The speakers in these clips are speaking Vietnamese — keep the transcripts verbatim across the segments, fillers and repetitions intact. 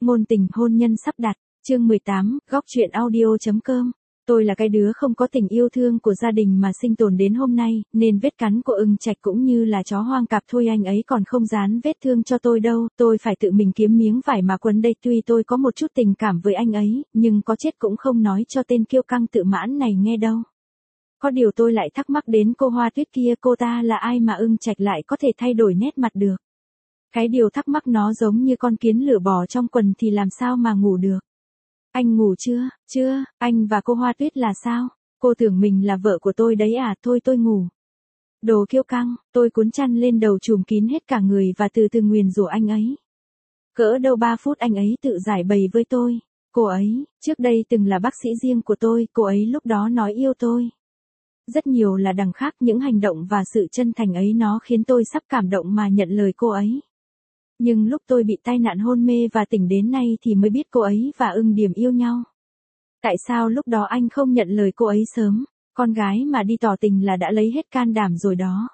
Ngôn tình hôn nhân sắp đặt, chương mười tám, góc truyện audio.com. Tôi là cái đứa không có tình yêu thương của gia đình mà sinh tồn đến hôm nay, nên vết cắn của ưng trạch cũng như là chó hoang cạp thôi anh ấy còn không dán vết thương cho tôi đâu, tôi phải tự mình kiếm miếng vải mà quấn đây. Tuy tôi có một chút tình cảm với anh ấy, nhưng có chết cũng không nói cho tên kiêu căng tự mãn này nghe đâu. Có điều tôi lại thắc mắc đến cô Hoa Tuyết kia, cô ta là ai mà ưng trạch lại có thể thay đổi nét mặt được. Cái điều thắc mắc nó giống như con kiến lửa bò trong quần thì làm sao mà ngủ được. Anh ngủ chưa? Chưa, anh và cô Hoa Tuyết là sao? Cô tưởng mình là vợ của tôi đấy à? Thôi tôi ngủ. Đồ kiêu căng, tôi cuốn chăn lên đầu trùm kín hết cả người và từ từ nguyền rủa anh ấy. Cỡ đâu ba phút anh ấy tự giải bày với tôi. Cô ấy, trước đây từng là bác sĩ riêng của tôi, cô ấy lúc đó nói yêu tôi. Rất nhiều là đằng khác, những hành động và sự chân thành ấy nó khiến tôi sắp cảm động mà nhận lời cô ấy. Nhưng lúc tôi bị tai nạn hôn mê và tỉnh đến nay thì mới biết cô ấy và ưng điểm yêu nhau. Tại sao lúc đó anh không nhận lời cô ấy sớm? Con gái mà đi tỏ tình là đã lấy hết can đảm rồi đó.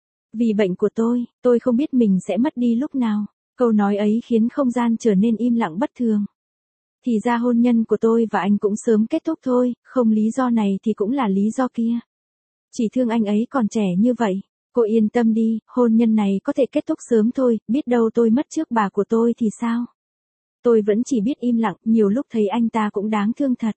Vì bệnh của tôi, tôi không biết mình sẽ mất đi lúc nào. Câu nói ấy khiến không gian trở nên im lặng bất thường. Thì ra hôn nhân của tôi và anh cũng sớm kết thúc thôi, không lý do này thì cũng là lý do kia. Chỉ thương anh ấy còn trẻ như vậy. Cô yên tâm đi, hôn nhân này có thể kết thúc sớm thôi, biết đâu tôi mất trước bà của tôi thì sao? Tôi vẫn chỉ biết im lặng, nhiều lúc thấy anh ta cũng đáng thương thật.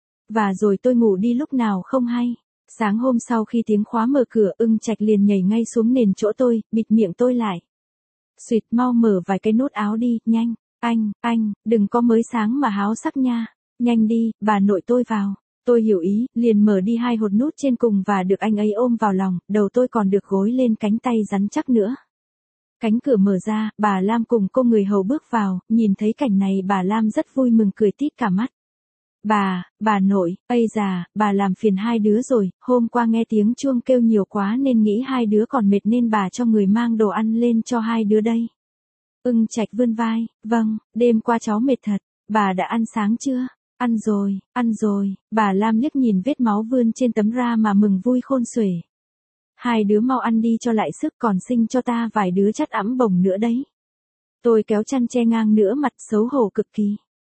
Và rồi tôi ngủ đi lúc nào không hay. Sáng hôm sau khi tiếng khóa mở cửa, ưng trạch liền nhảy ngay xuống nền chỗ tôi, bịt miệng tôi lại. Xuyệt, mau mở vài cái nút áo đi, nhanh, anh, anh, đừng có mới sáng mà háo sắc nha. Nhanh đi, bà nội tôi vào. Tôi hiểu ý, liền mở đi hai hột nút trên cùng và được anh ấy ôm vào lòng, đầu tôi còn được gối lên cánh tay rắn chắc nữa. Cánh cửa mở ra, bà Lam cùng cô người hầu bước vào, nhìn thấy cảnh này bà Lam rất vui mừng cười tít cả mắt. Bà, bà nội, ây già, bà làm phiền hai đứa rồi, hôm qua nghe tiếng chuông kêu nhiều quá nên nghĩ hai đứa còn mệt nên bà cho người mang đồ ăn lên cho hai đứa đây. Ưng trạch vươn vai, vâng, đêm qua cháu mệt thật, bà đã ăn sáng chưa? Ăn rồi, ăn rồi, bà Lam liếc nhìn vết máu vươn trên tấm da mà mừng vui khôn xuể. Hai đứa mau ăn đi cho lại sức, còn sinh cho ta vài đứa chắt ẵm bồng nữa đấy. Tôi kéo chăn che ngang nửa mặt xấu hổ cực kỳ.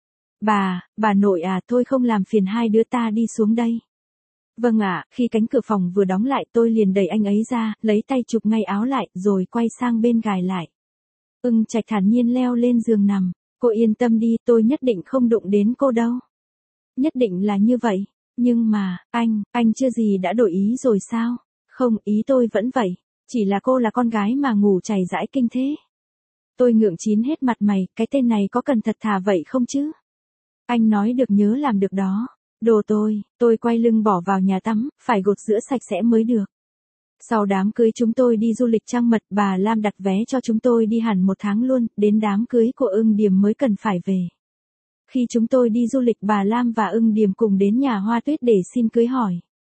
Bà, bà nội à, thôi không làm phiền hai đứa ta đi xuống đây. Vâng ạ, khi cánh cửa phòng vừa đóng lại tôi liền đẩy anh ấy ra, lấy tay chụp ngay áo lại, rồi quay sang bên gài lại. Ưng trạch thản nhiên leo lên giường nằm. Cô yên tâm đi, tôi nhất định không đụng đến cô đâu. Nhất định là như vậy. Nhưng mà, anh, anh chưa gì đã đổi ý rồi sao? Không, ý tôi vẫn vậy. Chỉ là cô là con gái mà ngủ chảy rãi kinh thế. Tôi ngượng chín hết mặt mày, cái tên này có cần thật thà vậy không chứ? Anh nói được nhớ làm được đó. Đồ tôi, tôi quay lưng bỏ vào nhà tắm, phải gột rửa sạch sẽ mới được. Sau đám cưới chúng tôi đi du lịch trăng mật, bà Lam đặt vé cho chúng tôi đi hẳn một tháng luôn, đến đám cưới của ưng điểm mới cần phải về. Khi chúng tôi đi du lịch bà Lam và ưng điểm cùng đến nhà Hoa Tuyết để xin cưới hỏi.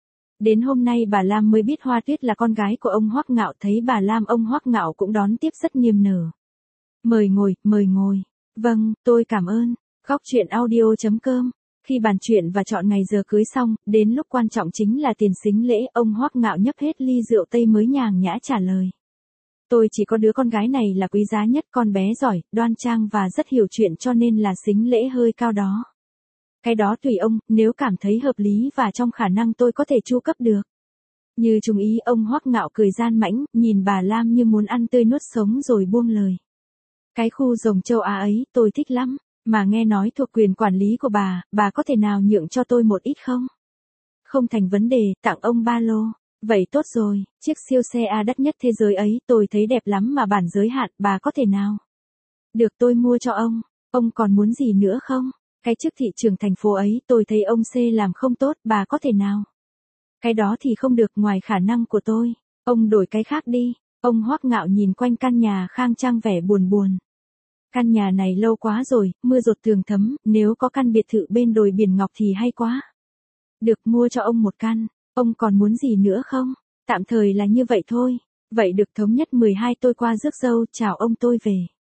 Đến hôm nay bà Lam mới biết Hoa Tuyết là con gái của ông Hoắc Ngạo, thấy bà Lam ông Hoắc Ngạo cũng đón tiếp rất niềm nở. Mời ngồi, mời ngồi. Vâng, tôi cảm ơn. Góc truyện audio.com. Khi bàn chuyện và chọn ngày giờ cưới xong, đến lúc quan trọng chính là tiền sính lễ, ông Hoắc Ngạo nhấp hết ly rượu tây mới nhàn nhã trả lời. Tôi chỉ có đứa con gái này là quý giá nhất, con bé giỏi, đoan trang và rất hiểu chuyện cho nên là sính lễ hơi cao đó. Cái đó tùy ông, nếu cảm thấy hợp lý và trong khả năng tôi có thể chu cấp được. Như trùng ý, ông Hoắc Ngạo cười gian mãnh, nhìn bà Lam như muốn ăn tươi nuốt sống rồi buông lời. Cái khu rồng châu Á ấy, tôi thích lắm. Mà nghe nói thuộc quyền quản lý của bà, bà có thể nào nhượng cho tôi một ít không? Không thành vấn đề, tặng ông ba lô. Vậy tốt rồi, chiếc siêu xe A đắt nhất thế giới ấy, tôi thấy đẹp lắm mà bản giới hạn, bà có thể nào? Được, tôi mua cho ông. Ông còn muốn gì nữa không? Cái chức thị trưởng thành phố ấy, tôi thấy ông C làm không tốt, bà có thể nào? Cái đó thì không được, ngoài khả năng của tôi. Ông đổi cái khác đi. Ông Hoắc Ngạo nhìn quanh căn nhà khang trang vẻ buồn buồn. Căn nhà này lâu quá rồi, mưa dột tường thấm, nếu có căn biệt thự bên đồi biển ngọc thì hay quá. Được, mua cho ông một căn. Ông còn muốn gì nữa không? Tạm thời là như vậy thôi. Vậy được, thống nhất mười hai tôi qua rước dâu, chào ông tôi về.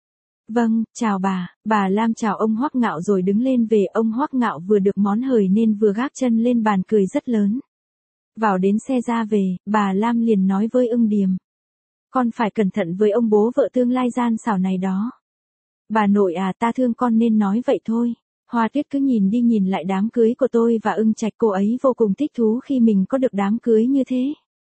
Vâng, chào bà. Bà Lam chào ông Hoắc Ngạo rồi đứng lên về. Ông Hoắc Ngạo vừa được món hời nên vừa gác chân lên bàn cười rất lớn. Vào đến xe ra về, bà Lam liền nói với ưng điềm. Con phải cẩn thận với ông bố vợ tương lai gian xảo này đó. Bà nội à, ta thương con nên nói vậy thôi. Hoa Tuyết cứ nhìn đi nhìn lại đám cưới của tôi và Ưng Trạch, cô ấy vô cùng thích thú khi mình có được đám cưới như thế.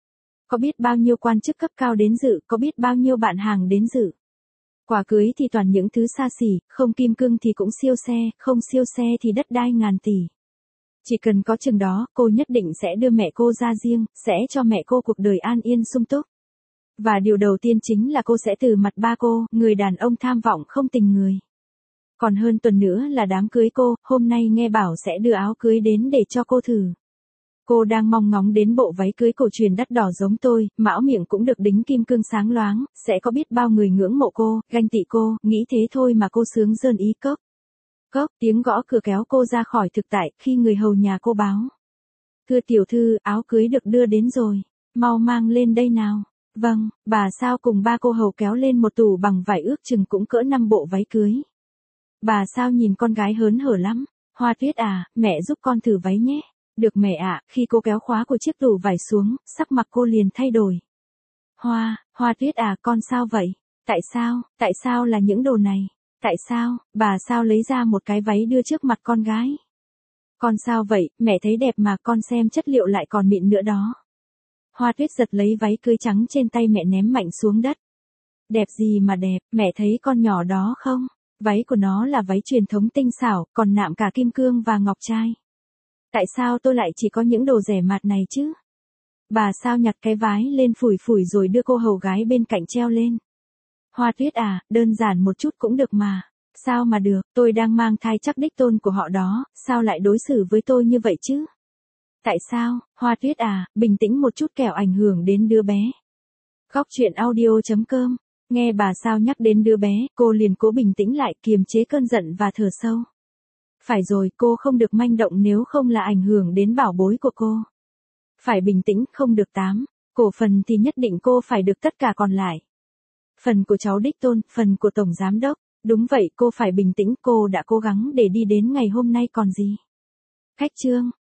Có biết bao nhiêu quan chức cấp cao đến dự, có biết bao nhiêu bạn hàng đến dự. Quà cưới thì toàn những thứ xa xỉ, không kim cương thì cũng siêu xe, không siêu xe thì đất đai ngàn tỷ. Chỉ cần có chừng đó, cô nhất định sẽ đưa mẹ cô ra riêng, sẽ cho mẹ cô cuộc đời an yên sung túc. Và điều đầu tiên chính là cô sẽ từ mặt ba cô, người đàn ông tham vọng không tình người. Còn hơn tuần nữa là đám cưới cô, hôm nay nghe bảo sẽ đưa áo cưới đến để cho cô thử. Cô đang mong ngóng đến bộ váy cưới cổ truyền đắt đỏ giống tôi, mão miệng cũng được đính kim cương sáng loáng, sẽ có biết bao người ngưỡng mộ cô, ganh tị cô, nghĩ thế thôi mà cô sướng rơn ý cốc. Cốc, tiếng gõ cửa kéo cô ra khỏi thực tại, khi người hầu nhà cô báo. Thưa tiểu thư, áo cưới được đưa đến rồi, mau mang lên đây nào. Vâng, bà sao cùng ba cô hầu kéo lên một tủ bằng vải ước chừng cũng cỡ năm bộ váy cưới. Bà sao nhìn con gái hớn hở lắm. Hoa Tuyết à, mẹ giúp con thử váy nhé. Được mẹ ạ. Khi cô kéo khóa của chiếc tủ vải xuống, sắc mặt cô liền thay đổi. Hoa, Hoa Tuyết à, con sao vậy? Tại sao, tại sao là những đồ này? Tại sao, bà sao lấy ra một cái váy đưa trước mặt con gái? Con sao vậy, mẹ thấy đẹp mà, con xem chất liệu lại còn mịn nữa đó. Hoa Tuyết giật lấy váy cưới trắng trên tay mẹ ném mạnh xuống đất. Đẹp gì mà đẹp, mẹ thấy con nhỏ đó không? Váy của nó là váy truyền thống tinh xảo, còn nạm cả kim cương và ngọc trai. Tại sao tôi lại chỉ có những đồ rẻ mạt này chứ? Bà sao nhặt cái váy lên phủi phủi rồi đưa cô hầu gái bên cạnh treo lên. Hoa Tuyết à, đơn giản một chút cũng được mà. Sao mà được, tôi đang mang thai chắc đích tôn của họ đó, sao lại đối xử với tôi như vậy chứ? Tại sao, Hoa Tuyết à, bình tĩnh một chút kẻo ảnh hưởng đến đứa bé. Góc truyện audio chấm com. Nghe bà sao nhắc đến đứa bé, cô liền cố bình tĩnh lại, kiềm chế cơn giận và thở sâu. Phải rồi, cô không được manh động nếu không là ảnh hưởng đến bảo bối của cô. Phải bình tĩnh, không được tám. Cổ phần thì nhất định cô phải được tất cả còn lại. Phần của cháu đích tôn, phần của tổng giám đốc. Đúng vậy, cô phải bình tĩnh, cô đã cố gắng để đi đến ngày hôm nay còn gì. Khách trương.